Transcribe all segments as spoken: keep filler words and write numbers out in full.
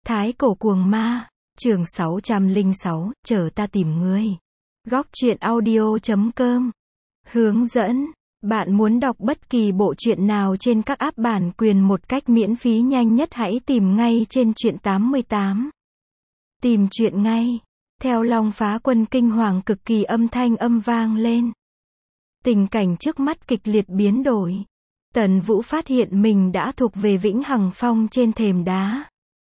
Thái cổ cuồng ma, chương sáu trăm lẻ sáu, chờ ta tìm ngươi. Góc truyện audio chấm com. Hướng dẫn, bạn muốn đọc bất kỳ bộ truyện nào trên các app bản quyền một cách miễn phí nhanh nhất hãy tìm ngay trên truyện tám mươi tám. Tìm truyện ngay. Theo Long Phá Quân kinh hoàng cực kỳ âm thanh âm vang lên. Tình cảnh trước mắt kịch liệt biến đổi. Tần Vũ phát hiện mình đã thuộc về Vĩnh Hằng Phong trên thềm đá.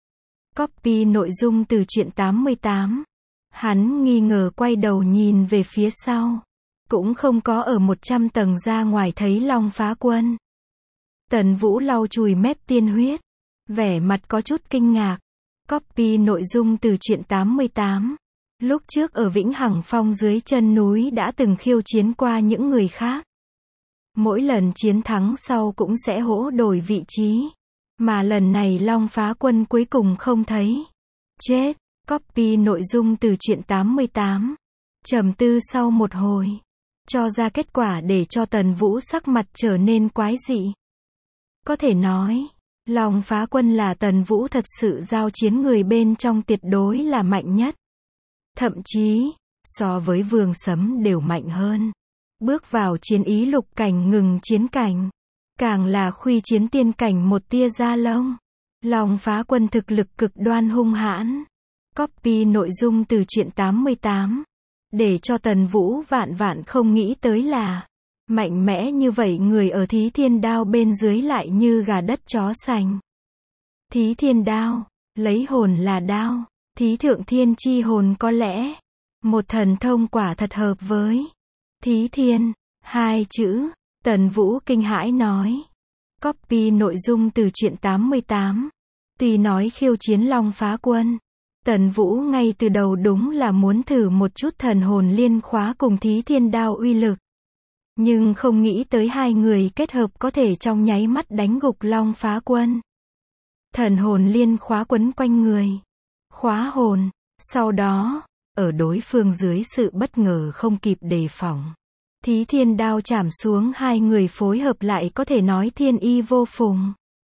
Copy nội dung từ truyện tám mươi tám. Hắn nghi ngờ quay đầu nhìn về phía sau. Cũng không có ở một trăm tầng ra ngoài thấy Long Phá Quân. Tần Vũ lau chùi mép tiên huyết. Vẻ mặt có chút kinh ngạc. Copy nội dung từ truyện tám mươi tám. Lúc trước ở Vĩnh Hằng Phong dưới chân núi đã từng khiêu chiến qua những người khác. Mỗi lần chiến thắng sau cũng sẽ hỗ đổi vị trí. Mà lần này Long Phá Quân cuối cùng không thấy. Chết. Copy nội dung từ truyện tám mươi tám. Trầm tư sau một hồi. Cho ra kết quả để cho Tần Vũ sắc mặt trở nên quái dị. Có thể nói, Long Phá Quân là Tần Vũ thật sự giao chiến người bên trong tuyệt đối là mạnh nhất. Thậm chí, so với Vương Sấm đều mạnh hơn. Bước vào chiến ý lục cảnh ngừng chiến cảnh. Càng là khuy chiến tiên cảnh một tia da lông. Long Phá Quân thực lực cực đoan hung hãn. Copy nội dung từ truyện tám mươi tám. Để cho Tần Vũ vạn vạn không nghĩ tới là mạnh mẽ như vậy người ở Thí Thiên Đao bên dưới lại như gà đất chó sành. Thí Thiên Đao, lấy hồn là đao. Thí Thượng Thiên chi hồn có lẽ một thần thông quả thật hợp với Thí Thiên, hai chữ. Tần Vũ kinh hãi nói. Copy nội dung từ truyện tám mươi tám. Tuy nói khiêu chiến Long Phá Quân, Tần Vũ ngay từ đầu đúng là muốn thử một chút thần hồn liên khóa cùng Thí Thiên Đao uy lực. Nhưng không nghĩ tới hai người kết hợp có thể trong nháy mắt đánh gục Long Phá Quân. Thần hồn liên khóa quấn quanh người. Khóa hồn. Sau đó, ở đối phương dưới sự bất ngờ không kịp đề phòng. Thí Thiên Đao chảm xuống hai người phối hợp lại có thể nói thiên y vô phùng.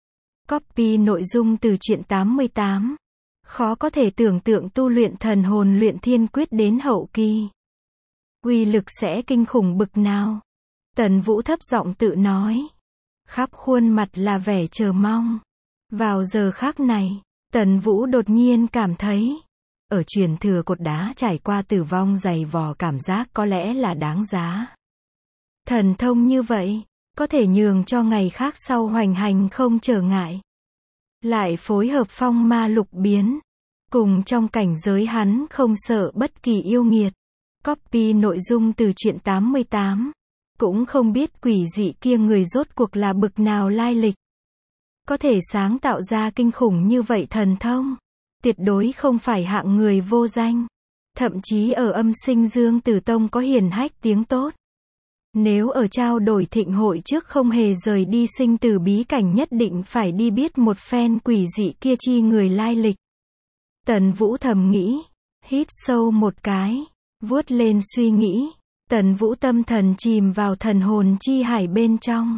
Copy nội dung từ truyện tám mươi tám. Khó có thể tưởng tượng tu luyện thần hồn luyện thiên quyết đến hậu kỳ. Uy lực sẽ kinh khủng bực nào. Tần Vũ thấp giọng tự nói. Khắp khuôn mặt là vẻ chờ mong. Vào giờ khác này, Tần Vũ đột nhiên cảm thấy. Ở truyền thừa cột đá trải qua tử vong dày vò cảm giác có lẽ là đáng giá. Thần thông như vậy, có thể nhường cho ngày khác sau hoành hành không trở ngại. Lại phối hợp phong ma lục biến. Cùng trong cảnh giới hắn không sợ bất kỳ yêu nghiệt. Copy nội dung từ truyện tám mươi tám. Cũng không biết quỷ dị kia người rốt cuộc là bực nào lai lịch. Có thể sáng tạo ra kinh khủng như vậy thần thông. Tuyệt đối không phải hạng người vô danh. Thậm chí ở âm sinh Dương Tử Tông có hiển hách tiếng tốt. Nếu ở trao đổi thịnh hội trước không hề rời đi sinh tử bí cảnh nhất định phải đi biết một phen quỷ dị kia chi người lai lịch. Tần Vũ thầm nghĩ. Hít sâu một cái. Vuốt lên suy nghĩ. Tần Vũ tâm thần chìm vào thần hồn chi hải bên trong.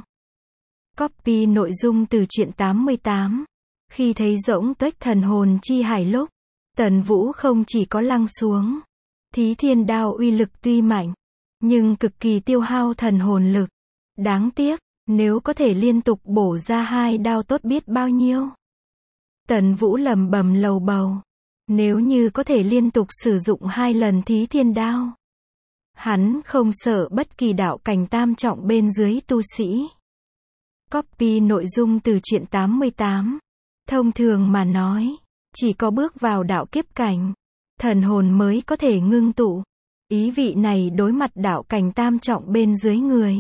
Copy nội dung từ truyện tám mươi tám. Khi thấy rỗng tuếch thần hồn chi hải lúc, Tần Vũ không chỉ có lăng xuống. Thí Thiên Đao uy lực tuy mạnh, nhưng cực kỳ tiêu hao thần hồn lực. Đáng tiếc, nếu có thể liên tục bổ ra hai đao tốt biết bao nhiêu. Tần Vũ lẩm bẩm lầu bầu. Nếu như có thể liên tục sử dụng hai lần Thí Thiên Đao, hắn không sợ bất kỳ đạo cảnh tam trọng bên dưới tu sĩ. Copy nội dung từ truyện tám mươi tám. Thông thường mà nói, chỉ có bước vào đạo kiếp cảnh, thần hồn mới có thể ngưng tụ. Ý vị này đối mặt đạo cảnh tam trọng bên dưới người.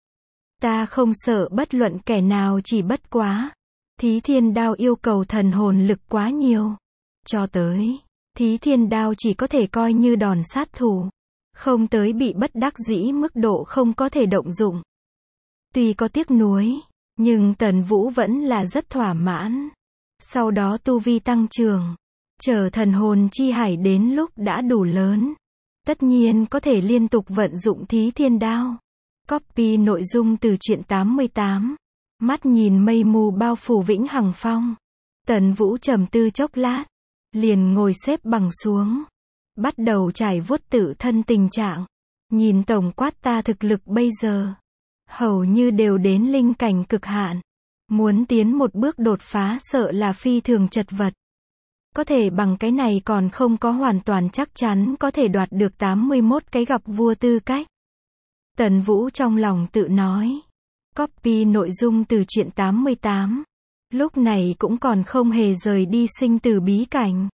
Ta không sợ bất luận kẻ nào chỉ bất quá. Thí Thiên Đao yêu cầu thần hồn lực quá nhiều. Cho tới, Thí Thiên Đao chỉ có thể coi như đòn sát thủ. Không tới bị bất đắc dĩ mức độ không có thể động dụng. Tuy có tiếc nuối, nhưng Tần Vũ vẫn là rất thỏa mãn. Sau đó tu vi tăng trưởng. Chờ thần hồn chi hải đến lúc đã đủ lớn. Tất nhiên có thể liên tục vận dụng Thí Thiên Đao. Copy nội dung từ truyện tám mươi tám. Mắt nhìn mây mù bao phủ Vĩnh Hằng Phong. Tần Vũ trầm tư chốc lát. liền ngồi xếp bằng xuống. Bắt đầu trải vuốt tự thân tình trạng. Nhìn tổng quát ta thực lực bây giờ. Hầu như đều đến linh cảnh cực hạn. Muốn tiến một bước đột phá sợ là phi thường chật vật. Có thể bằng cái này còn không có hoàn toàn chắc chắn có thể đoạt được tám mươi mốt cái gặp vua tư cách. Tần Vũ trong lòng tự nói. Copy nội dung từ truyện tám mươi tám. Lúc này cũng còn không hề rời đi sinh tử bí cảnh.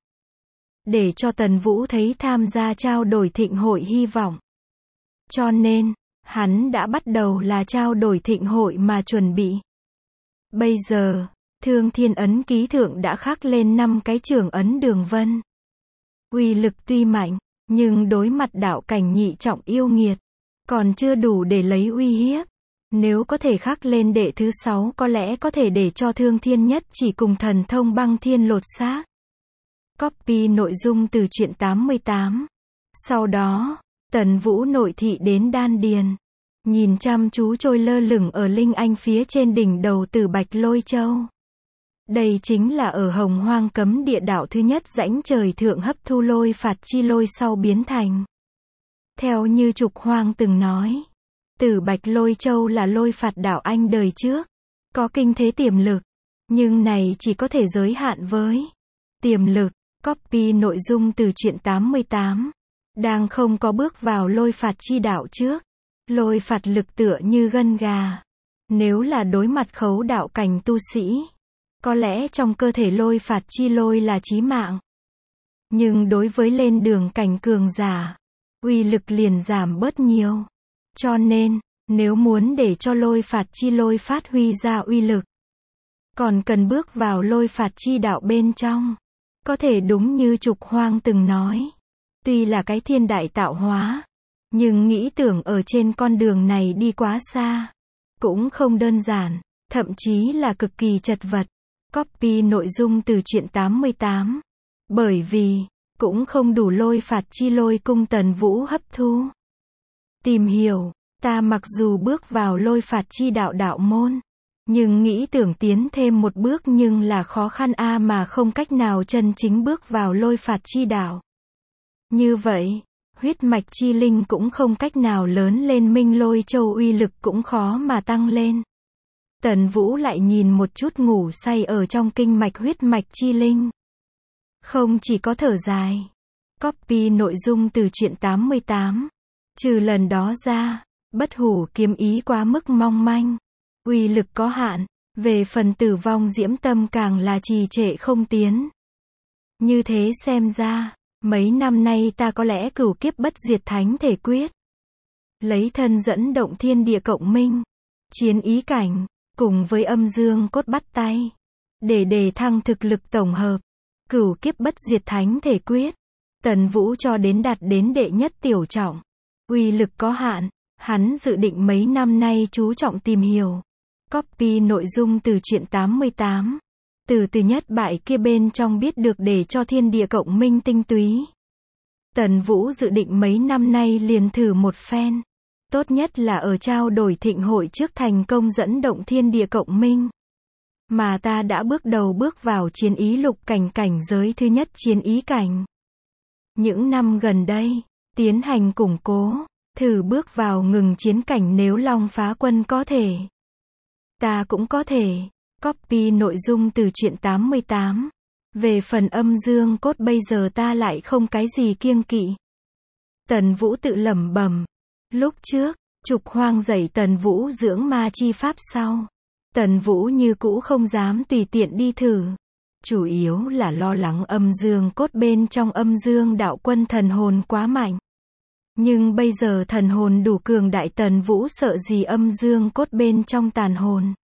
Để cho Tần Vũ thấy tham gia trao đổi thịnh hội hy vọng. Cho nên, hắn đã bắt đầu là trao đổi thịnh hội mà chuẩn bị. Bây giờ, Thương Thiên ấn ký thượng đã khắc lên năm cái trường ấn đường vân. Uy lực tuy mạnh, nhưng đối mặt đạo cảnh nhị trọng yêu nghiệt, còn chưa đủ để lấy uy hiếp. Nếu có thể khắc lên đệ thứ sáu có lẽ có thể để cho Thương Thiên nhất chỉ cùng thần thông băng thiên lột xác. Copy nội dung từ truyện tám mươi tám. Sau đó, Tần Vũ nội thị đến đan điền. Nhìn chăm chú trôi lơ lửng ở Linh Anh phía trên đỉnh đầu Tử Bạch Lôi Châu. Đây chính là ở Hồng Hoang cấm địa đạo thứ nhất rãnh trời thượng hấp thu lôi phạt chi lôi sau biến thành. Theo như Trục Hoang từng nói, Tử Bạch Lôi Châu là lôi phạt đạo anh đời trước. Có kinh thế tiềm lực. Nhưng này chỉ có thể giới hạn với tiềm lực. Copy nội dung từ truyện tám mươi tám. Đang không có bước vào lôi phạt chi đạo trước. Lôi phạt lực tựa như gân gà. Nếu là đối mặt khấu đạo cảnh tu sĩ, có lẽ trong cơ thể lôi phạt chi lôi là chí mạng. Nhưng đối với lên đường cảnh cường giả, uy lực liền giảm bớt nhiều. Cho nên, nếu muốn để cho lôi phạt chi lôi phát huy ra uy lực, còn cần bước vào lôi phạt chi đạo bên trong. Có thể đúng như Trục Hoang từng nói. Tuy là cái thiên đại tạo hóa, nhưng nghĩ tưởng ở trên con đường này đi quá xa. Cũng không đơn giản, thậm chí là cực kỳ chật vật. Copy nội dung từ truyện tám mươi tám. Bởi vì, cũng không đủ lôi phạt chi lôi cung Tần Vũ hấp thu. Tìm hiểu, ta mặc dù bước vào lôi phạt chi đạo đạo môn, nhưng nghĩ tưởng tiến thêm một bước nhưng là khó khăn a mà không cách nào chân chính bước vào lôi phạt chi đạo. Như vậy, huyết mạch chi linh cũng không cách nào lớn lên, Minh Lôi Châu uy lực cũng khó mà tăng lên. Tần Vũ lại nhìn một chút ngủ say ở trong kinh mạch huyết mạch chi linh. Không chỉ có thở dài. Copy nội dung từ truyện tám mươi tám. Trừ lần đó ra, Bất Hủ kiếm ý quá mức mong manh. Uy lực có hạn. Về phần Tử Vong Diễm Tâm càng là trì trệ không tiến. Như thế xem ra, mấy năm nay ta có lẽ cửu kiếp bất diệt thánh thể quyết. Lấy thân dẫn động thiên địa cộng minh. Chiến ý cảnh. Cùng với âm dương cốt bắt tay. Để đề thăng thực lực tổng hợp. Cửu kiếp bất diệt thánh thể quyết. Tần Vũ cho đến đạt đến đệ nhất tiểu trọng. Uy lực có hạn. Hắn dự định mấy năm nay chú trọng tìm hiểu. Copy nội dung từ truyện tám mươi tám. Từ từ nhất bại kia bên trong biết được để cho thiên địa cộng minh tinh túy. Tần Vũ dự định mấy năm nay liền thử một phen. Tốt nhất là ở trao đổi thịnh hội trước thành công dẫn động thiên địa cộng minh. Mà ta đã bước đầu bước vào chiến ý lục cảnh cảnh giới thứ nhất chiến ý cảnh. Những năm gần đây, tiến hành củng cố, thử bước vào ngừng chiến cảnh nếu Long Phá Quân có thể. Ta cũng có thể. Copy nội dung từ truyện tám mươi tám. Về phần âm dương cốt bây giờ ta lại không cái gì kiêng kỵ. Tần Vũ tự lẩm bẩm. Lúc trước, Trục Hoang dạy Tần Vũ dưỡng ma chi pháp sau. Tần Vũ như cũ không dám tùy tiện đi thử. Chủ yếu là lo lắng âm dương cốt bên trong âm dương đạo quân thần hồn quá mạnh. Nhưng bây giờ thần hồn đủ cường đại, Tần Vũ sợ gì âm dương cốt bên trong tàn hồn.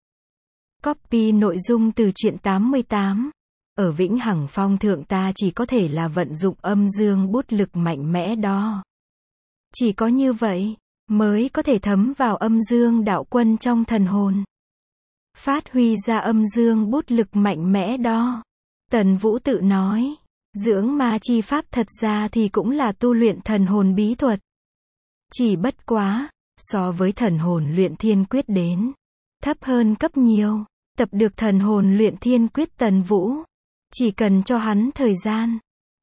Copy nội dung từ truyện tám mươi tám. Ở Vĩnh Hằng Phong thượng ta chỉ có thể là vận dụng âm dương bút lực mạnh mẽ đó. Chỉ có như vậy, mới có thể thấm vào âm dương đạo quân trong thần hồn. Phát huy ra âm dương bút lực mạnh mẽ đó. Tần Vũ tự nói, dưỡng ma chi pháp thật ra thì cũng là tu luyện thần hồn bí thuật. Chỉ bất quá, so với thần hồn luyện thiên quyết đến, thấp hơn cấp nhiều. Tập được thần hồn luyện thiên quyết Tần Vũ, chỉ cần cho hắn thời gian,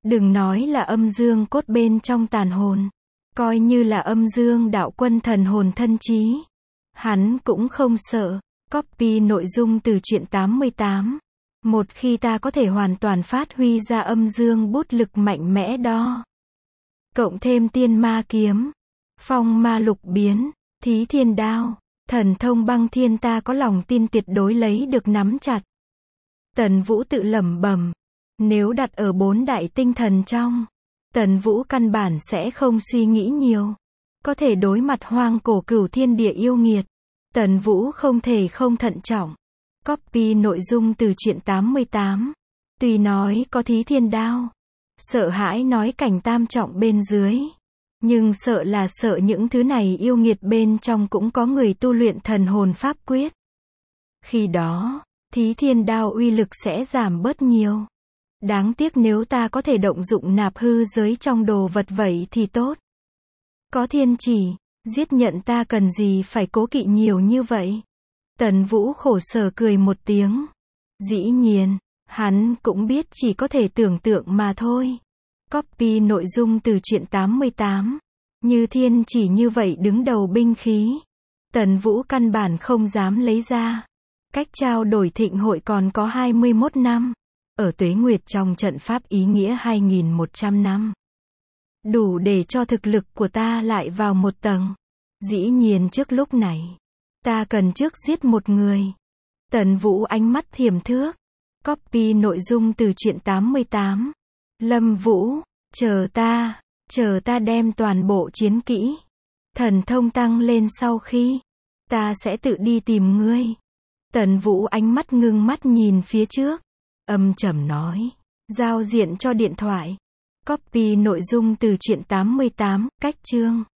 Đừng nói là âm dương cốt bên trong tàn hồn. Coi như là âm dương đạo quân thần hồn thân trí. Hắn cũng không sợ. Copy nội dung từ truyện tám mươi tám. Một khi ta có thể hoàn toàn phát huy ra âm dương bút lực mạnh mẽ đó. Cộng thêm tiên ma kiếm, phong ma lục biến, thí thiên đao, thần thông băng thiên, ta có lòng tin tuyệt đối lấy được nắm chặt. Tần Vũ tự lẩm bẩm. Nếu đặt ở bốn đại tinh thần trong, Tần Vũ căn bản sẽ không suy nghĩ nhiều. Có thể đối mặt hoang cổ cửu thiên địa yêu nghiệt. Tần Vũ không thể không thận trọng. Copy nội dung từ truyện tám mươi tám. Tuy nói có thí thiên đao, sợ hãi nói cảnh tam trọng bên dưới. Nhưng sợ là sợ những thứ này yêu nghiệt bên trong cũng có người tu luyện thần hồn pháp quyết. Khi đó, thí thiên đao uy lực sẽ giảm bớt nhiều. Đáng tiếc nếu ta có thể động dụng nạp hư giới trong đồ vật vậy thì tốt. Có thiên chỉ, giết nhận ta cần gì phải cố kỵ nhiều như vậy. Tần Vũ khổ sở cười một tiếng. Dĩ nhiên, hắn cũng biết chỉ có thể tưởng tượng mà thôi. Copy nội dung từ truyện tám mươi tám. Như thiên chỉ như vậy đứng đầu binh khí, Tần Vũ căn bản không dám lấy ra. Cách trao đổi thịnh hội còn có hai mươi mốt năm. Ở Tuế Nguyệt trong trận pháp ý nghĩa hai nghìn một trăm năm. Đủ để cho thực lực của ta lại vào một tầng. Dĩ nhiên trước lúc này, ta cần trước giết một người. Tần Vũ ánh mắt thiềm thước. Copy nội dung từ truyện tám mươi tám. Lâm Vũ, chờ ta, chờ ta đem toàn bộ chiến kỹ, thần thông tăng lên sau khi, ta sẽ tự đi tìm ngươi. Tần Vũ ánh mắt ngưng mắt nhìn phía trước, âm trầm nói, giao diện cho điện thoại. Copy nội dung từ truyện tám mươi tám, cách chương.